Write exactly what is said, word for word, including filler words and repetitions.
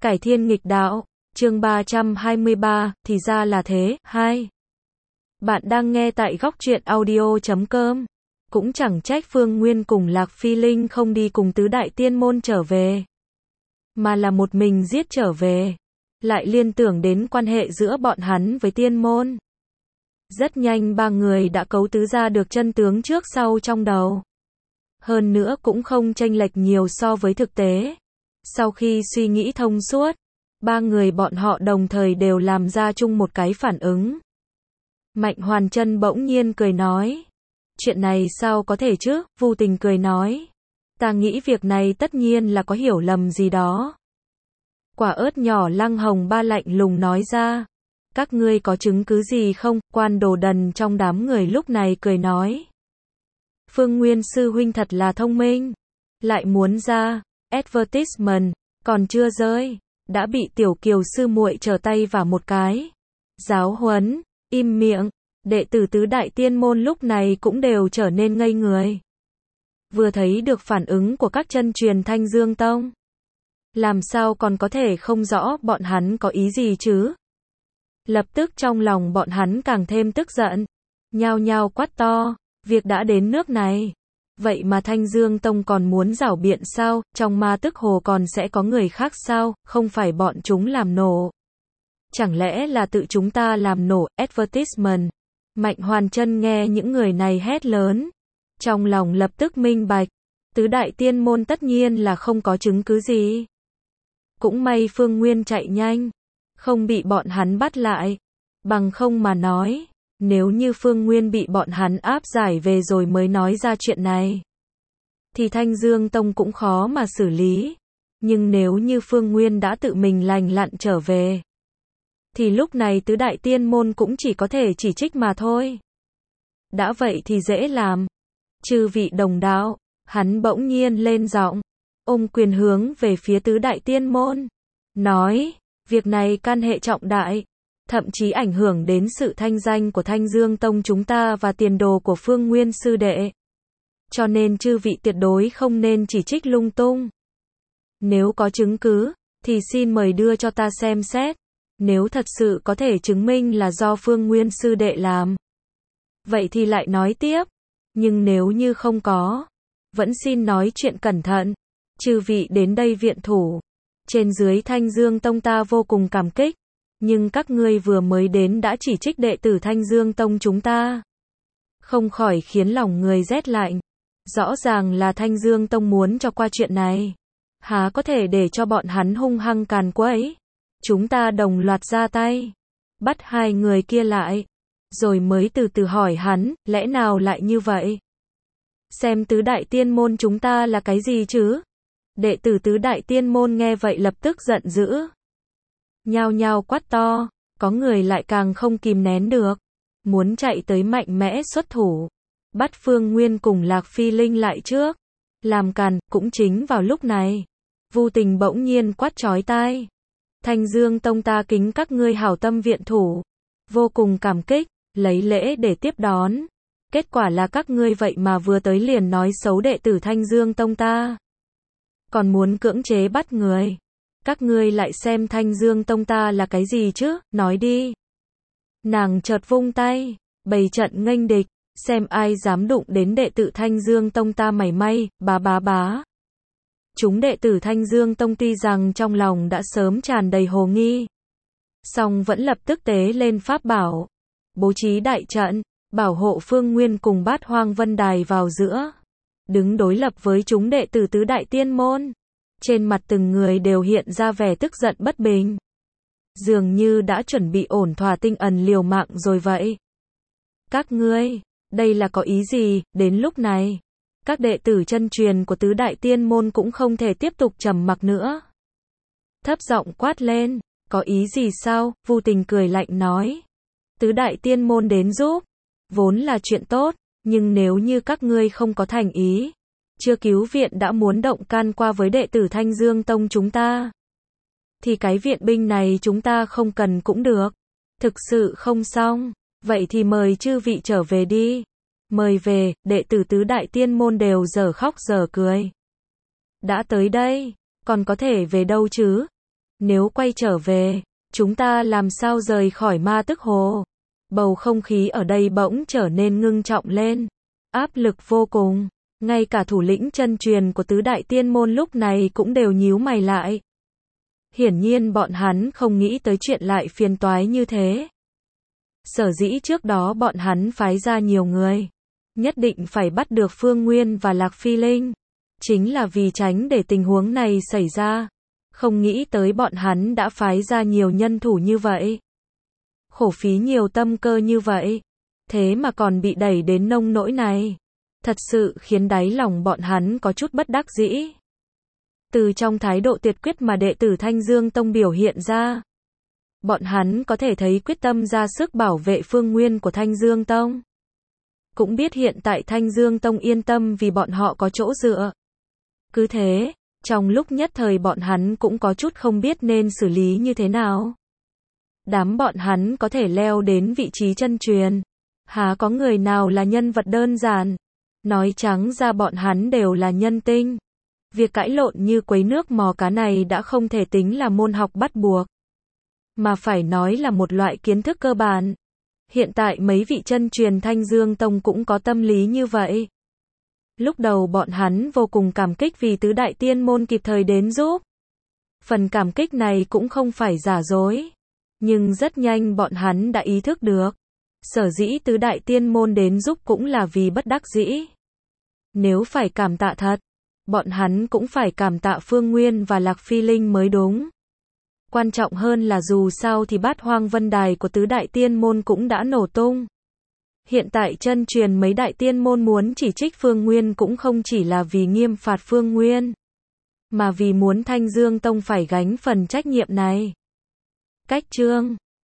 Cải thiên nghịch đạo, chương ba trăm hai mươi ba, thì ra là thế, hai. Bạn đang nghe tại góc truyện audio chấm com. Cũng chẳng trách Phương Nguyên cùng Lạc Phi Linh không đi cùng tứ đại tiên môn trở về, mà là một mình giết trở về. Lại liên tưởng đến quan hệ giữa bọn hắn với tiên môn. Rất nhanh ba người đã cấu tứ ra được chân tướng trước sau trong đầu. Hơn nữa cũng không chênh lệch nhiều so với thực tế. Sau khi suy nghĩ thông suốt, ba người bọn họ đồng thời đều làm ra chung một cái phản ứng. Mạnh Hoàn Chân bỗng nhiên cười nói. Chuyện này sao có thể chứ? Vu Tình cười nói. Ta nghĩ việc này tất nhiên là có hiểu lầm gì đó. Quả ớt nhỏ Lăng Hồng Ba lạnh lùng nói ra. Các ngươi có chứng cứ gì không? Quan Đồ Đần trong đám người lúc này cười nói. Phương Nguyên sư huynh thật là thông minh. Lại muốn ra advertisement, còn chưa rơi, đã bị Tiểu Kiều sư muội trở tay vào một cái. Giáo huấn, im miệng. Đệ tử tứ đại tiên môn lúc này cũng đều trở nên ngây người. Vừa thấy được phản ứng của các chân truyền Thanh Dương Tông, làm sao còn có thể không rõ bọn hắn có ý gì chứ? Lập tức trong lòng bọn hắn càng thêm tức giận, nhao nhao quát to, việc đã đến nước này, vậy mà Thanh Dương Tông còn muốn giảo biện sao? Trong ma tức hồ còn sẽ có người khác sao? Không phải bọn chúng làm nổ, chẳng lẽ là tự chúng ta làm nổ advertisement? Mạnh Hoàn Chân nghe những người này hét lớn, trong lòng lập tức minh bạch, tứ đại tiên môn tất nhiên là không có chứng cứ gì. Cũng may Phương Nguyên chạy nhanh, không bị bọn hắn bắt lại, bằng không mà nói, nếu như Phương Nguyên bị bọn hắn áp giải về rồi mới nói ra chuyện này, thì Thanh Dương Tông cũng khó mà xử lý. Nhưng nếu như Phương Nguyên đã tự mình lành lặn trở về, thì lúc này tứ đại tiên môn cũng chỉ có thể chỉ trích mà thôi. Đã vậy thì dễ làm. Chư vị đồng đạo, hắn bỗng nhiên lên giọng, ôm quyền hướng về phía tứ đại tiên môn, nói, việc này can hệ trọng đại, thậm chí ảnh hưởng đến sự thanh danh của Thanh Dương Tông chúng ta và tiền đồ của Phương Nguyên sư đệ. Cho nên chư vị tuyệt đối không nên chỉ trích lung tung. Nếu có chứng cứ, thì xin mời đưa cho ta xem xét. Nếu thật sự có thể chứng minh là do Phương Nguyên sư đệ làm, vậy thì lại nói tiếp. Nhưng nếu như không có, vẫn xin nói chuyện cẩn thận. Chư vị đến đây viện thủ, trên dưới Thanh Dương Tông ta vô cùng cảm kích. Nhưng các ngươi vừa mới đến đã chỉ trích đệ tử Thanh Dương Tông chúng ta, không khỏi khiến lòng người rét lạnh. Rõ ràng là Thanh Dương Tông muốn cho qua chuyện này, há có thể để cho bọn hắn hung hăng càn quấy. Chúng ta đồng loạt ra tay, bắt hai người kia lại, rồi mới từ từ hỏi hắn, lẽ nào lại như vậy? Xem tứ đại tiên môn chúng ta là cái gì chứ? Đệ tử tứ đại tiên môn nghe vậy lập tức giận dữ, nhao nhao quát to, có người lại càng không kìm nén được, muốn chạy tới mạnh mẽ xuất thủ, bắt Phương Nguyên cùng Lạc Phi Linh lại trước, làm càn. Cũng chính vào lúc này, Vu Tình bỗng nhiên quát chói tai. Thanh Dương Tông ta kính các ngươi hảo tâm viện thủ, vô cùng cảm kích, lấy lễ để tiếp đón. Kết quả là các ngươi vậy mà vừa tới liền nói xấu đệ tử Thanh Dương Tông ta, còn muốn cưỡng chế bắt người. Các ngươi lại xem Thanh Dương Tông ta là cái gì chứ, nói đi. Nàng chợt vung tay, bày trận nghênh địch, xem ai dám đụng đến đệ tử Thanh Dương Tông ta mảy may. Bá bá bá. Chúng đệ tử Thanh Dương Tông tuy rằng trong lòng đã sớm tràn đầy hồ nghi, song vẫn lập tức tế lên pháp bảo, bố trí đại trận, bảo hộ Phương Nguyên cùng Bát Hoang Vân Đài vào giữa, đứng đối lập với chúng đệ tử tứ đại tiên môn. Trên mặt từng người đều hiện ra vẻ tức giận bất bình, dường như đã chuẩn bị ổn thỏa tinh ẩn liều mạng rồi vậy. Các ngươi, đây là có ý gì? Đến lúc này, các đệ tử chân truyền của tứ đại tiên môn cũng không thể tiếp tục trầm mặc nữa, thấp giọng quát lên, có ý gì sao? Vu Tình cười lạnh nói, tứ đại tiên môn đến giúp, vốn là chuyện tốt, nhưng nếu như các ngươi không có thành ý, chưa cứu viện đã muốn động can qua với đệ tử Thanh Dương Tông chúng ta, thì cái viện binh này chúng ta không cần cũng được. Thực sự không xong, vậy thì mời chư vị trở về đi. Mời về. Đệ tử tứ đại tiên môn đều dở khóc dở cười. Đã tới đây, còn có thể về đâu chứ? Nếu quay trở về, chúng ta làm sao rời khỏi ma tức hồ? Bầu không khí ở đây bỗng trở nên ngưng trọng lên. Áp lực vô cùng. Ngay cả thủ lĩnh chân truyền của tứ đại tiên môn lúc này cũng đều nhíu mày lại. Hiển nhiên bọn hắn không nghĩ tới chuyện lại phiền toái như thế. Sở dĩ trước đó bọn hắn phái ra nhiều người, nhất định phải bắt được Phương Nguyên và Lạc Phi Linh, chính là vì tránh để tình huống này xảy ra. Không nghĩ tới bọn hắn đã phái ra nhiều nhân thủ như vậy. Khổ phí nhiều tâm cơ như vậy, thế mà còn bị đẩy đến nông nỗi này. Thật sự khiến đáy lòng bọn hắn có chút bất đắc dĩ. Từ trong thái độ tuyệt quyết mà đệ tử Thanh Dương Tông biểu hiện ra, bọn hắn có thể thấy quyết tâm ra sức bảo vệ Phương Nguyên của Thanh Dương Tông. Cũng biết hiện tại Thanh Dương Tông yên tâm vì bọn họ có chỗ dựa. Cứ thế, trong lúc nhất thời bọn hắn cũng có chút không biết nên xử lý như thế nào. Đám bọn hắn có thể leo đến vị trí chân truyền, há có người nào là nhân vật đơn giản. Nói trắng ra bọn hắn đều là nhân tinh. Việc cãi lộn như quấy nước mò cá này đã không thể tính là môn học bắt buộc, mà phải nói là một loại kiến thức cơ bản. Hiện tại mấy vị chân truyền Thanh Dương Tông cũng có tâm lý như vậy. Lúc đầu bọn hắn vô cùng cảm kích vì tứ đại tiên môn kịp thời đến giúp. Phần cảm kích này cũng không phải giả dối. Nhưng rất nhanh bọn hắn đã ý thức được. Sở dĩ tứ đại tiên môn đến giúp cũng là vì bất đắc dĩ. Nếu phải cảm tạ thật, bọn hắn cũng phải cảm tạ Phương Nguyên và Lạc Phi Linh mới đúng. Quan trọng hơn là dù sao thì bát hoang vân đài của tứ đại tiên môn cũng đã nổ tung. Hiện tại chân truyền mấy đại tiên môn muốn chỉ trích Phương Nguyên cũng không chỉ là vì nghiêm phạt Phương Nguyên, mà vì muốn Thanh Dương Tông phải gánh phần trách nhiệm này. Cách chương